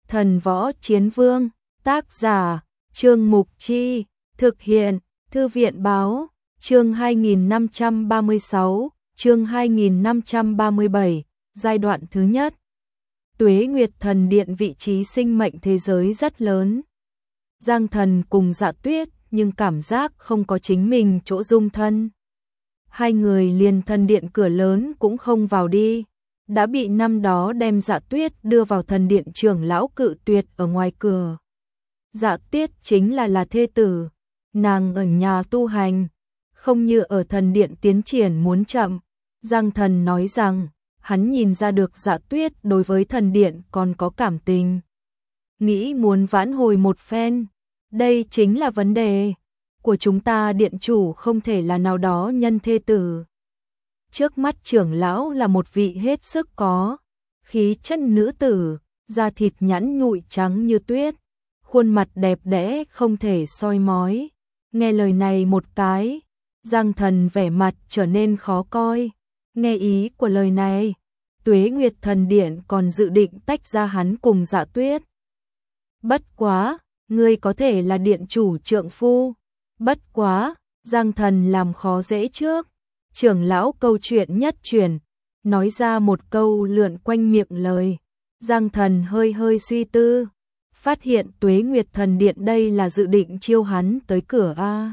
Thần Võ Chiến Vương, tác giả, Trương Mục Chi, thực hiện, Thư viện Báo, chương 2536, chương 2537, giai đoạn thứ nhất. Tuế Nguyệt Thần Điện vị trí sinh mệnh thế giới rất lớn. Giang Thần cùng Dạ Tuyết nhưng cảm giác không có chính mình chỗ dung thân. Hai người liền thần điện cửa lớn cũng không vào đi, đã bị năm đó đem Dạ Tuyết đưa vào thần điện trưởng lão cự tuyệt ở ngoài cửa. Dạ Tuyết chính là thê tử, nàng ở nhà tu hành, không như ở thần điện tiến triển muốn chậm. Giang Thần nói rằng, hắn nhìn ra được Dạ Tuyết đối với thần điện còn có cảm tình, nghĩ muốn vãn hồi một phen. Đây chính là vấn đề của chúng ta, điện chủ không thể là nào đó nhân thê tử. Trước mắt trưởng lão là một vị hết sức có khí chất nữ tử, da thịt nhẵn nhụi trắng như tuyết, khuôn mặt đẹp đẽ không thể soi mói. Nghe lời này một cái, Giang Thần vẻ mặt trở nên khó coi. Nghe ý của lời này, Tuế Nguyệt Thần Điện còn dự định tách ra hắn cùng Dạ Tuyết. Bất quá, ngươi có thể là điện chủ trượng phu. Bất quá, Giang Thần làm khó dễ trước. Trưởng lão câu chuyện nhất truyền, nói ra một câu lượn quanh miệng lời. Giang Thần hơi hơi suy tư, phát hiện Tuế Nguyệt Thần Điện đây là dự định chiêu hắn tới cửa a.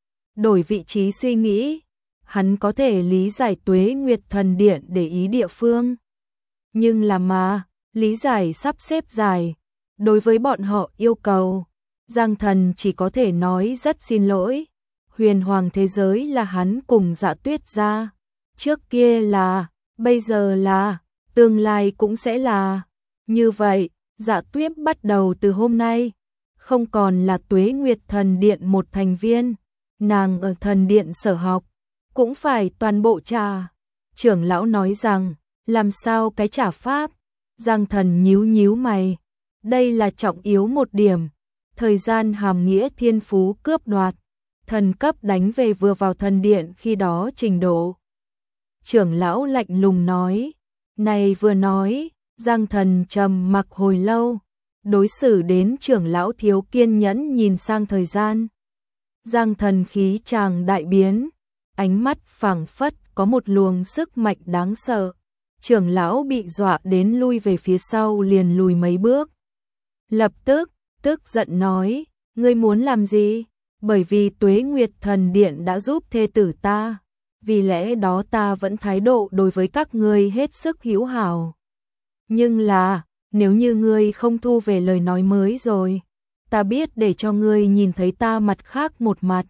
Đổi vị trí suy nghĩ, hắn có thể lý giải Tuế Nguyệt Thần Điện để ý địa phương. Nhưng mà, lý giải sắp xếp dài, đối với bọn họ yêu cầu, Giang Thần chỉ có thể nói rất xin lỗi. Huyền Hoàng thế giới là hắn cùng Dạ Tuyết ra, trước kia là, bây giờ là, tương lai cũng sẽ là. Như vậy, Dạ Tuyết bắt đầu từ hôm nay, không còn là Tuế Nguyệt Thần Điện một thành viên, nàng ở thần điện sở học, cũng phải toàn bộ trả. Trưởng lão nói rằng, làm sao cái trả pháp? Giang Thần nhíu nhíu mày, đây là trọng yếu một điểm, thời gian hàm nghĩa thiên phú cướp đoạt. Thần cấp đánh về vừa vào thần điện khi đó trình độ. Trưởng lão lạnh lùng nói, này vừa nói, Giang Thần trầm mặc hồi lâu, đối xử đến trưởng lão thiếu kiên nhẫn nhìn sang thời gian. Giang Thần khí chàng đại biến, ánh mắt phảng phất có một luồng sức mạnh đáng sợ. Trưởng lão bị dọa đến lui về phía sau liền lùi mấy bước. Lập tức, tức giận nói, ngươi muốn làm gì? Bởi vì Tuế Nguyệt Thần Điện đã giúp thê tử ta, vì lẽ đó ta vẫn thái độ đối với các ngươi hết sức hữu hảo. Nhưng là, nếu như ngươi không thu về lời nói mới rồi, ta biết để cho ngươi nhìn thấy ta mặt khác một mặt.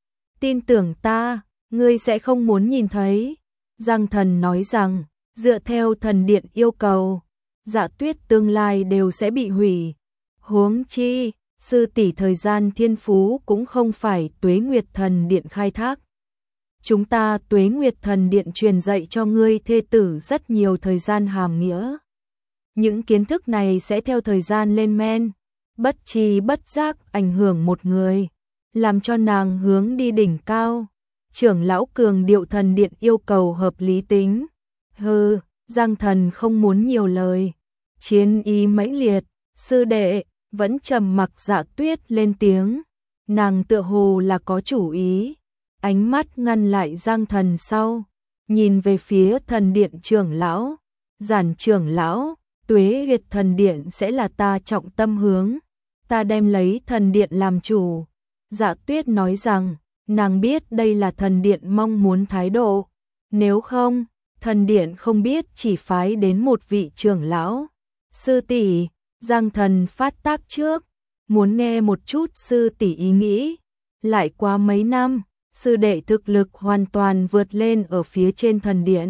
Tin tưởng ta, ngươi sẽ không muốn nhìn thấy. Giang Thần nói rằng, dựa theo thần điện yêu cầu, Dạ Tuyết tương lai đều sẽ bị hủy. Huống chi, sư tỷ thời gian thiên phú cũng không phải Tuế Nguyệt Thần Điện khai thác. Chúng ta Tuế Nguyệt Thần Điện truyền dạy cho ngươi thê tử rất nhiều thời gian hàm nghĩa. Những kiến thức này sẽ theo thời gian lên men, bất tri bất giác ảnh hưởng một người, làm cho nàng hướng đi đỉnh cao. Trưởng lão cường điệu thần điện yêu cầu hợp lý tính. Hừ, Giang Thần không muốn nhiều lời. Chiến ý mãnh liệt, sư đệ vẫn trầm mặc. Dạ Tuyết lên tiếng, nàng tựa hồ là có chủ ý, ánh mắt ngăn lại Giang Thần sau, nhìn về phía thần điện trưởng lão. Giản trưởng lão, Tuế Nguyệt Thần Điện sẽ là ta trọng tâm hướng, ta đem lấy thần điện làm chủ. Dạ Tuyết nói rằng, nàng biết đây là thần điện mong muốn thái độ, nếu không, thần điện không biết chỉ phái đến một vị trưởng lão. Sư tỷ, Giang Thần phát tác trước, muốn nghe một chút sư tỷ ý nghĩ. Lại qua mấy năm, sư đệ thực lực hoàn toàn vượt lên ở phía trên thần điện.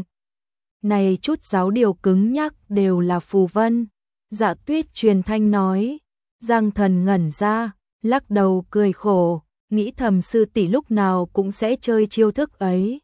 Này chút giáo điều cứng nhắc đều là phù vân. Dạ Tuyết truyền thanh nói. Giang Thần ngẩn ra, lắc đầu cười khổ, nghĩ thầm sư tỷ lúc nào cũng sẽ chơi chiêu thức ấy.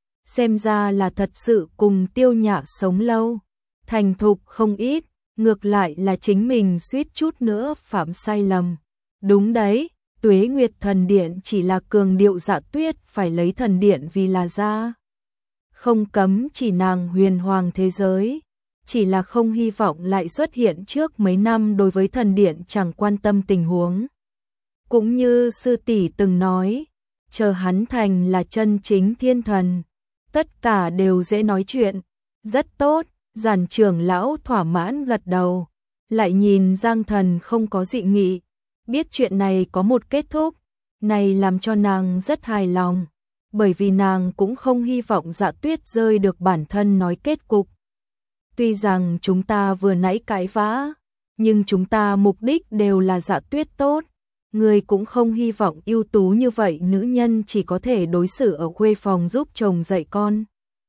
Xem ra là thật sự cùng Tiêu Nhã sống lâu, thành thục không ít, ngược lại là chính mình suýt chút nữa phạm sai lầm. Đúng đấy, Tuế Nguyệt Thần Điện chỉ là cường điệu Dạ Tuyết phải lấy thần điện vì là ra, không cấm chỉ nàng huyền hoàng thế giới. chỉ là không hy vọng lại xuất hiện trước mấy năm đối với thần điện chẳng quan tâm tình huống. Cũng như sư tỷ từng nói, chờ hắn thành là chân chính thiên thần, tất cả đều dễ nói chuyện. Rất tốt, Giản trưởng lão thỏa mãn gật đầu, lại nhìn Giang Thần không có dị nghị, biết chuyện này có một kết thúc, này làm cho nàng rất hài lòng, bởi vì nàng cũng không hy vọng Dạ Tuyết rơi được bản thân nói kết cục. Tuy rằng chúng ta vừa nãy cãi vã, nhưng chúng ta mục đích đều là Dạ Tuyết tốt. Người cũng không hy vọng ưu tú như vậy nữ nhân chỉ có thể đối xử ở khuê phòng giúp chồng dạy con.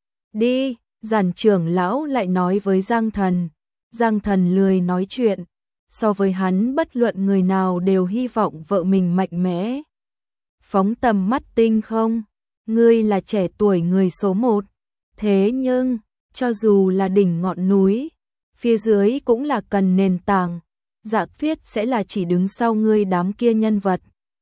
Đi, Giản trưởng lão lại nói với Giang Thần. Giang Thần lười nói chuyện, so với hắn bất luận người nào đều hy vọng vợ mình mạnh mẽ. Phóng tầm mắt tinh không, ngươi là trẻ tuổi người số một, thế nhưng, cho dù là đỉnh ngọn núi, phía dưới cũng là cần nền tảng. Dạ Tuyết sẽ là chỉ đứng sau ngươi đám kia nhân vật.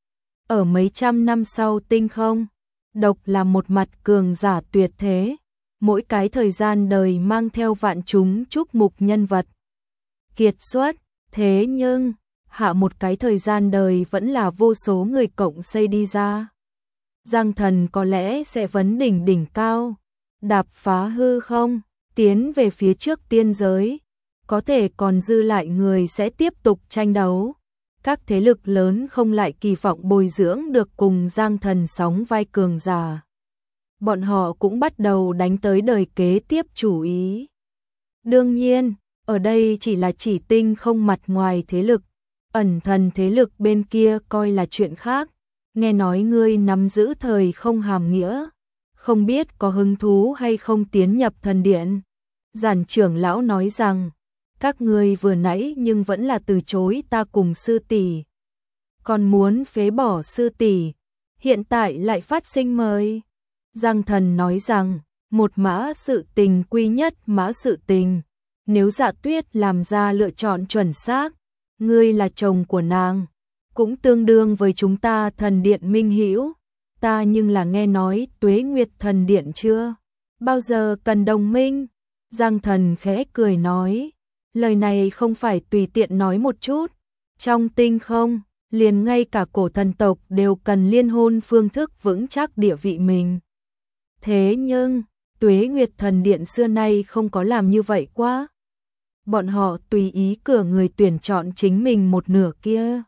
Ở mấy trăm năm sau tinh không, độc là một mặt cường giả tuyệt thế, mỗi cái thời gian đời mang theo vạn chúng chúc mục nhân vật. Kiệt xuất, thế nhưng, hạ một cái thời gian đời vẫn là vô số người cộng xây đi ra. Giang Thần có lẽ sẽ vấn đỉnh đỉnh cao, đạp phá hư không, tiến về phía trước tiên giới. Có thể còn dư lại người sẽ tiếp tục tranh đấu. Các thế lực lớn không lại kỳ vọng bồi dưỡng được cùng Giang Thần sóng vai cường giả. Bọn họ cũng bắt đầu đánh tới đời kế tiếp chủ ý. Đương nhiên, ở đây chỉ là chỉ tinh không mặt ngoài thế lực, ẩn thần thế lực bên kia coi là chuyện khác. Nghe nói ngươi nắm giữ thời không hàm nghĩa, không biết có hứng thú hay không tiến nhập thần điện. Giản trưởng lão nói rằng, các ngươi vừa nãy nhưng vẫn là từ chối ta cùng sư tỷ, còn muốn phế bỏ sư tỷ, hiện tại lại phát sinh mời. Giang Thần nói rằng, một mã sự tình quy nhất mã sự tình, nếu Dạ Tuyết làm ra lựa chọn chuẩn xác, ngươi là chồng của nàng, cũng tương đương với chúng ta thần điện minh hữu. Ta nhưng là nghe nói Tuế Nguyệt thần điện chưa bao giờ cần đồng minh. Giang Thần khẽ cười nói, lời này không phải tùy tiện nói một chút, trong tinh không, liền ngay cả cổ thần tộc đều cần liên hôn phương thức vững chắc địa vị mình. Thế nhưng, Tuế Nguyệt thần điện xưa nay không có làm như vậy quá. Bọn họ tùy ý cửa người tuyển chọn chính mình một nửa kia.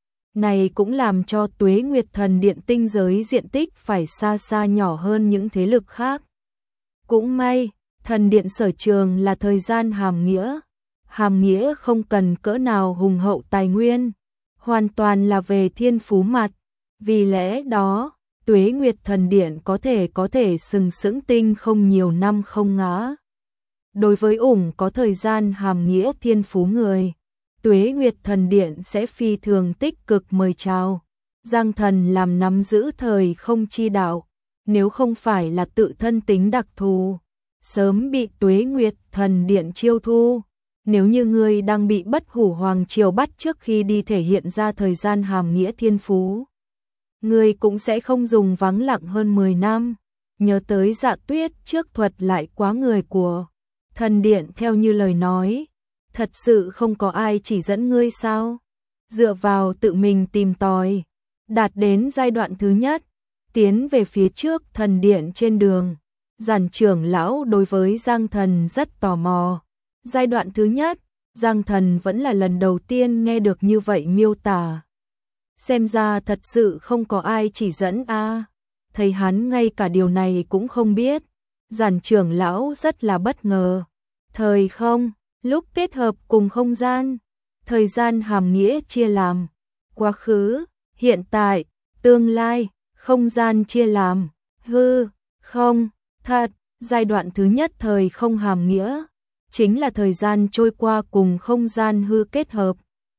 Này cũng làm cho Tuế Nguyệt thần điện tinh giới diện tích phải xa xa nhỏ hơn những thế lực khác. Cũng may, thần điện sở trường là thời gian hàm nghĩa. Hàm nghĩa không cần cỡ nào hùng hậu tài nguyên, hoàn toàn là về thiên phú mặt. Vì lẽ đó, Tuế Nguyệt thần điện có thể sừng sững tinh không nhiều năm không ngã. Đối với có thời gian hàm nghĩa thiên phú người, Tuế Nguyệt thần điện sẽ phi thường tích cực mời chào. Giang Thần làm nắm giữ thời không chi đạo, nếu không phải là tự thân tính đặc thù, sớm bị Tuế Nguyệt thần điện chiêu thu. Nếu như ngươi đang bị Bất Hủ Hoàng Triều bắt trước khi đi thể hiện ra thời gian hàm nghĩa thiên phú, ngươi cũng sẽ không dùng vắng lặng hơn 10 năm. Nhớ tới Dạ Tuyết trước thuật lại quá người của thần điện theo như lời nói, thật sự không có ai chỉ dẫn ngươi sao? Dựa vào tự mình tìm tòi, đạt đến giai đoạn thứ nhất, tiến về phía trước thần điện trên đường. Giản trưởng lão đối với Giang Thần rất tò mò. Giai đoạn thứ nhất, Giang Thần vẫn là lần đầu tiên nghe được như vậy miêu tả. Xem ra thật sự không có ai chỉ dẫn a. Thấy hắn ngay cả điều này cũng không biết. Giản trưởng lão rất là bất ngờ. Thời không, lúc kết hợp cùng không gian, thời gian hàm nghĩa chia làm quá khứ, hiện tại, tương lai, không gian chia làm hư, không, thật. Giai đoạn thứ nhất thời không hàm nghĩa chính là thời gian trôi qua cùng không gian hư kết hợp.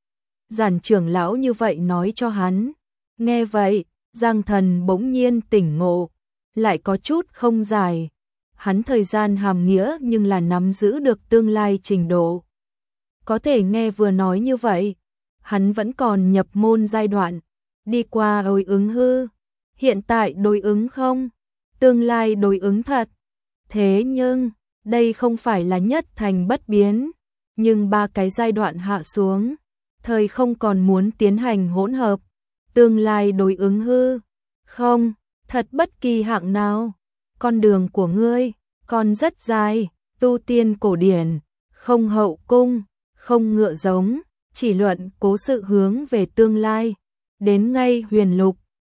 Giản trưởng lão như vậy nói cho hắn. Nghe vậy, Giang Thần bỗng nhiên tỉnh ngộ, lại có chút không dài. Hắn thời gian hàm nghĩa nhưng là nắm giữ được tương lai trình độ. Có thể nghe vừa nói như vậy, hắn vẫn còn nhập môn giai đoạn, đi qua đối ứng hư, hiện tại đối ứng không, tương lai đối ứng thật. Thế nhưng, Đây không phải là nhất thành bất biến, nhưng ba cái giai đoạn hạ xuống, thời không còn muốn tiến hành hỗn hợp, tương lai đối ứng hư. Không, thật bất kỳ hạng nào, con đường của ngươi còn rất dài, tu tiên cổ điển, không hậu cung, không ngựa giống, chỉ luận cố sự hướng về tương lai, đến ngay huyền lục,